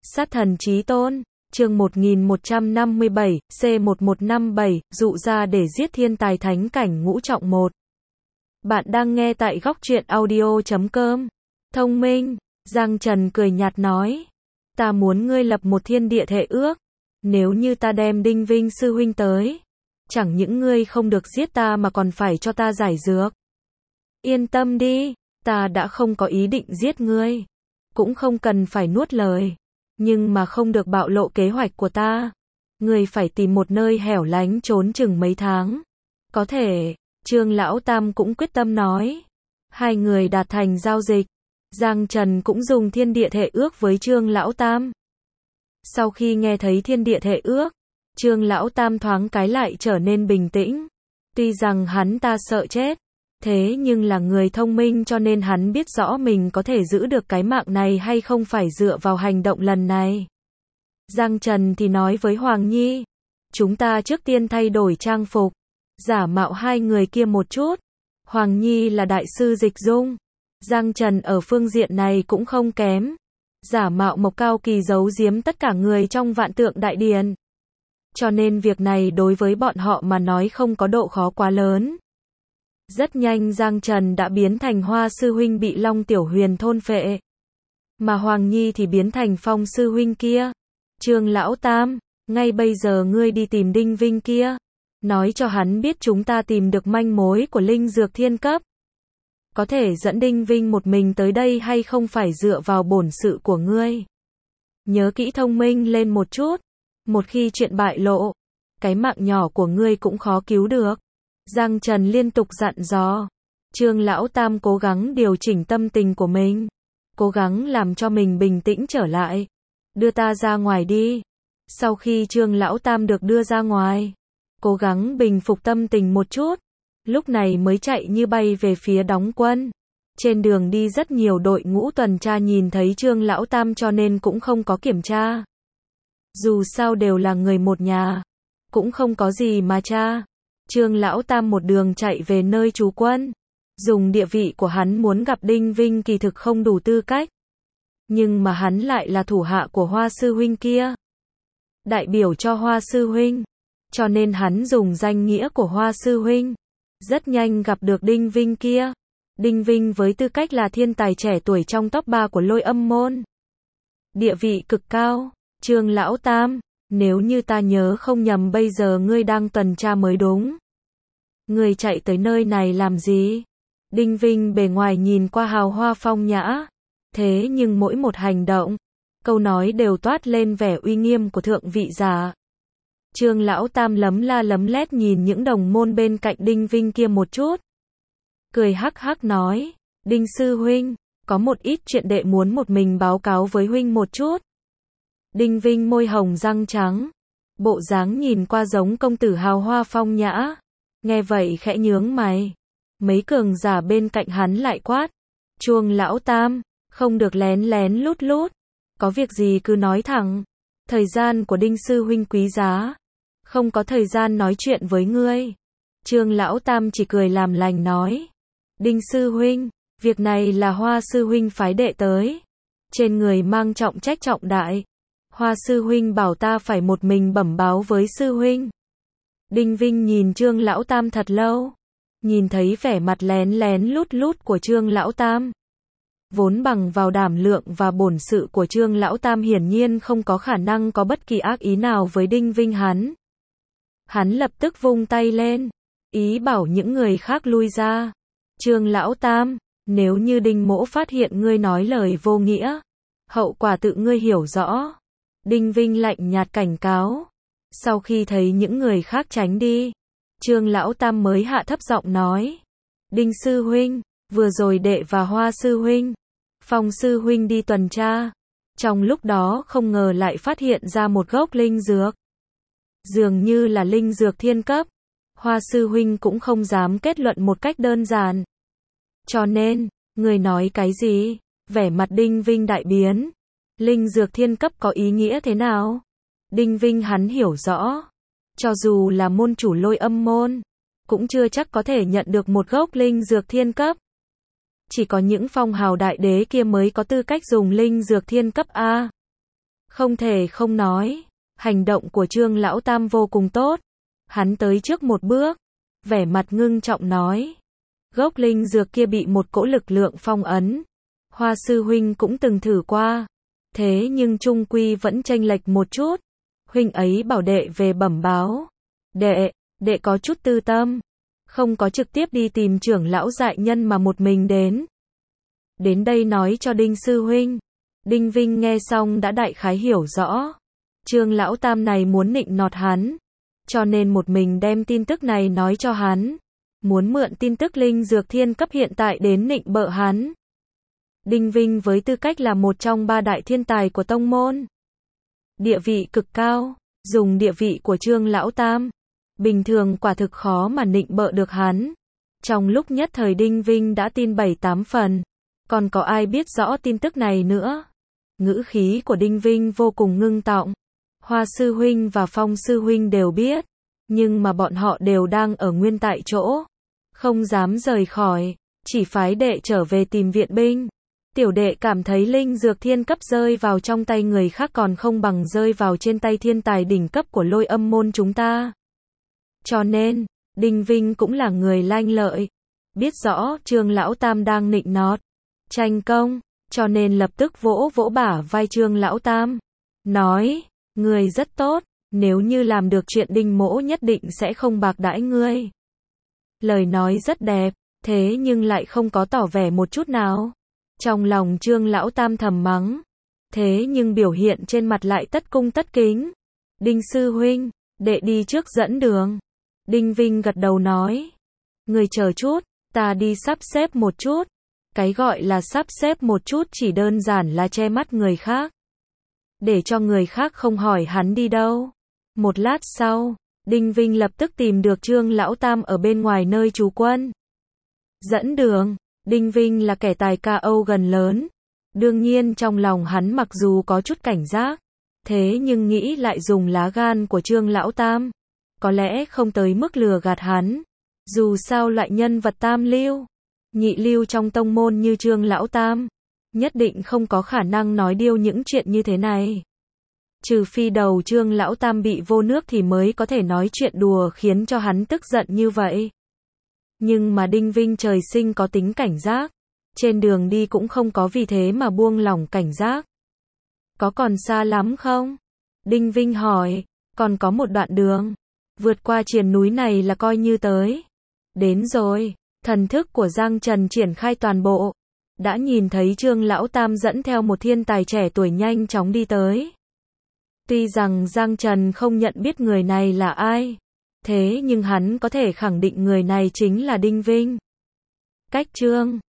Sát thần chí tôn, chương 1157, C1157, dụ ra để giết thiên tài thánh cảnh ngũ trọng 1. Bạn đang nghe tại góc truyện audio.com. Thông minh, Giang Trần cười nhạt nói. Ta muốn ngươi lập một thiên địa thệ ước. Nếu như ta đem Đinh Vinh sư huynh tới, chẳng những ngươi không được giết ta mà còn phải cho ta giải dược. Yên tâm đi, ta đã không có ý định giết ngươi. Cũng không cần phải nuốt lời. Nhưng mà không được bạo lộ kế hoạch của ta. Ngươi phải tìm một nơi hẻo lánh trốn chừng mấy tháng. Có thể, Trương Lão Tam cũng quyết tâm nói. Hai người đạt thành giao dịch. Giang Trần cũng dùng thiên địa thệ ước với Trương Lão Tam. Sau khi nghe thấy thiên địa thệ ước, Trương Lão Tam thoáng cái lại trở nên bình tĩnh. Tuy rằng hắn ta sợ chết, thế nhưng là người thông minh cho nên hắn biết rõ mình có thể giữ được cái mạng này hay không phải dựa vào hành động lần này. Giang Trần thì nói với Hoàng Nhi, chúng ta trước tiên thay đổi trang phục, giả mạo hai người kia một chút. Hoàng Nhi là đại sư dịch dung, Giang Trần ở phương diện này cũng không kém. Giả mạo Mộc Cao Kỳ giấu giếm tất cả người trong Vạn Tượng Đại Điền. Cho nên việc này đối với bọn họ mà nói không có độ khó quá lớn. Rất nhanh Giang Trần đã biến thành Hoa sư huynh bị Long Tiểu Huyền thôn phệ. Mà Hoàng Nhi thì biến thành Phong sư huynh kia. Trương Lão Tam, ngay bây giờ ngươi đi tìm Đinh Vinh kia. Nói cho hắn biết chúng ta tìm được manh mối của linh dược thiên cấp. Có thể dẫn Đinh Vinh một mình tới đây hay không phải dựa vào bổn sự của ngươi. Nhớ kỹ thông minh lên một chút. Một khi chuyện bại lộ, cái mạng nhỏ của ngươi cũng khó cứu được. Giang Trần liên tục dặn dò. Trương Lão Tam cố gắng điều chỉnh tâm tình của mình. Cố gắng làm cho mình bình tĩnh trở lại. Đưa ta ra ngoài đi. Sau khi Trương Lão Tam được đưa ra ngoài, cố gắng bình phục tâm tình một chút. Lúc này mới chạy như bay về phía đóng quân. Trên đường đi rất nhiều đội ngũ tuần tra nhìn thấy Trương Lão Tam cho nên cũng không có kiểm tra. Dù sao đều là người một nhà, cũng không có gì mà tra. Trương Lão Tam một đường chạy về nơi trú quân. Dùng địa vị của hắn muốn gặp Đinh Vinh kỳ thực không đủ tư cách. Nhưng mà hắn lại là thủ hạ của Hoa sư huynh kia. Đại biểu cho Hoa sư huynh. Cho nên hắn dùng danh nghĩa của Hoa sư huynh. Rất nhanh gặp được Đinh Vinh kia. Đinh Vinh với tư cách là thiên tài trẻ tuổi trong top 3 của Lôi Âm môn. Địa vị cực cao. Trương Lão Tam, nếu như ta nhớ không nhầm bây giờ ngươi đang tuần tra mới đúng. Ngươi chạy tới nơi này làm gì? Đinh Vinh bề ngoài nhìn qua hào hoa phong nhã. Thế nhưng mỗi một hành động, câu nói đều toát lên vẻ uy nghiêm của thượng vị giả. Trương Lão Tam lấm la lấm lét nhìn những đồng môn bên cạnh Đinh Vinh kia một chút. Cười hắc hắc nói, Đinh sư huynh, có một ít chuyện đệ muốn một mình báo cáo với huynh một chút. Đinh Vinh môi hồng răng trắng, bộ dáng nhìn qua giống công tử hào hoa phong nhã. Nghe vậy khẽ nhướng mày. Mấy cường giả bên cạnh hắn lại quát, Trương Lão Tam, không được lén lén lút lút. Có việc gì cứ nói thẳng. Thời gian của Đinh sư huynh quý giá, không có thời gian nói chuyện với ngươi. Trương Lão Tam chỉ cười làm lành nói, Đinh sư huynh, việc này là Hoa sư huynh phái đệ tới. Trên người mang trọng trách trọng đại. Hoa sư huynh bảo ta phải một mình bẩm báo với sư huynh. Đinh Vinh nhìn Trương Lão Tam thật lâu. Nhìn thấy vẻ mặt lén lén lút lút của Trương Lão Tam. Vốn bằng vào đảm lượng và bổn sự của Trương Lão Tam hiển nhiên không có khả năng có bất kỳ ác ý nào với Đinh Vinh hắn. Hắn lập tức vung tay lên, ý bảo những người khác lui ra. Trương Lão Tam, nếu như Đinh mỗ phát hiện ngươi nói lời vô nghĩa, hậu quả tự ngươi hiểu rõ. Đinh Vinh lạnh nhạt cảnh cáo. Sau khi thấy những người khác tránh đi, Trương Lão Tam mới hạ thấp giọng nói, Đinh sư huynh, vừa rồi đệ và Hoa sư huynh, Phong sư huynh đi tuần tra. Trong lúc đó không ngờ lại phát hiện ra một gốc linh dược. Dường như là linh dược thiên cấp. Hoa sư huynh cũng không dám kết luận một cách đơn giản. Cho nên, người nói cái gì? Vẻ mặt Đinh Vinh đại biến. Linh dược thiên cấp có ý nghĩa thế nào? Đinh Vinh hắn hiểu rõ. Cho dù là môn chủ Lôi Âm môn, cũng chưa chắc có thể nhận được một gốc linh dược thiên cấp. Chỉ có những phong hào đại đế kia mới có tư cách dùng linh dược thiên cấp A. Không thể không nói, hành động của Trương Lão Tam vô cùng tốt. Hắn tới trước một bước, vẻ mặt ngưng trọng nói. Gốc linh dược kia bị một cỗ lực lượng phong ấn. Hoa sư huynh cũng từng thử qua. Thế nhưng chung quy vẫn chênh lệch một chút. Huynh ấy bảo đệ về bẩm báo. Đệ có chút tư tâm. Không có trực tiếp đi tìm trưởng lão dại nhân mà một mình đến. Đến đây nói cho Đinh sư huynh. Đinh Vinh nghe xong đã đại khái hiểu rõ. Trương Lão Tam này muốn nịnh nọt hắn. Cho nên một mình đem tin tức này nói cho hắn. Muốn mượn tin tức linh dược thiên cấp hiện tại đến nịnh bợ hắn. Đinh Vinh với tư cách là một trong 3 đại thiên tài của tông môn. Địa vị cực cao, dùng địa vị của Trương Lão Tam. Bình thường quả thực khó mà nịnh bợ được hắn. Trong lúc nhất thời Đinh Vinh đã tin 7-8 phần. Còn có ai biết rõ tin tức này nữa? Ngữ khí của Đinh Vinh vô cùng ngưng trọng. Hoa sư huynh và Phong sư huynh đều biết. Nhưng mà bọn họ đều đang ở nguyên tại chỗ. Không dám rời khỏi. Chỉ phái đệ trở về tìm viện binh. Tiểu đệ cảm thấy linh dược thiên cấp rơi vào trong tay người khác còn không bằng rơi vào trên tay thiên tài đỉnh cấp của Lôi Âm môn chúng ta. Cho nên, Đinh Vinh cũng là người lanh lợi. Biết rõ Trương Lão Tam đang nịnh nọt, tranh công, cho nên lập tức vỗ vỗ bả vai Trương Lão Tam. Nói, người rất tốt, nếu như làm được chuyện Đinh mỗ nhất định sẽ không bạc đãi ngươi. Lời nói rất đẹp, thế nhưng lại không có tỏ vẻ một chút nào. Trong lòng Trương Lão Tam thầm mắng. Thế nhưng biểu hiện trên mặt lại tất cung tất kính. Đinh sư huynh, đệ đi trước dẫn đường. Đinh Vinh gật đầu nói. Người chờ chút, ta đi sắp xếp một chút. Cái gọi là sắp xếp một chút chỉ đơn giản là che mắt người khác. Để cho người khác không hỏi hắn đi đâu. Một lát sau, Đinh Vinh lập tức tìm được Trương Lão Tam ở bên ngoài nơi trú quân. Dẫn đường. Đinh Vinh là kẻ tài ca Âu gần lớn. Đương nhiên trong lòng hắn mặc dù có chút cảnh giác. Thế nhưng nghĩ lại dùng lá gan của Trương Lão Tam. Có lẽ không tới mức lừa gạt hắn. Dù sao loại nhân vật tam lưu, nhị lưu trong tông môn như Trương Lão Tam. Nhất định không có khả năng nói điêu những chuyện như thế này. Trừ phi đầu Trương Lão Tam bị vô nước thì mới có thể nói chuyện đùa khiến cho hắn tức giận như vậy. Nhưng mà Đinh Vinh trời sinh có tính cảnh giác. Trên đường đi cũng không có vì thế mà buông lỏng cảnh giác. Có còn xa lắm không? Đinh Vinh hỏi. Còn có một đoạn đường. Vượt qua triền núi này là coi như tới. Đến rồi. Thần thức của Giang Trần triển khai toàn bộ. Đã nhìn thấy Trương Lão Tam dẫn theo một thiên tài trẻ tuổi nhanh chóng đi tới. Tuy rằng Giang Trần không nhận biết người này là ai. Thế nhưng hắn có thể khẳng định người này chính là Đinh Vinh. Cách Trương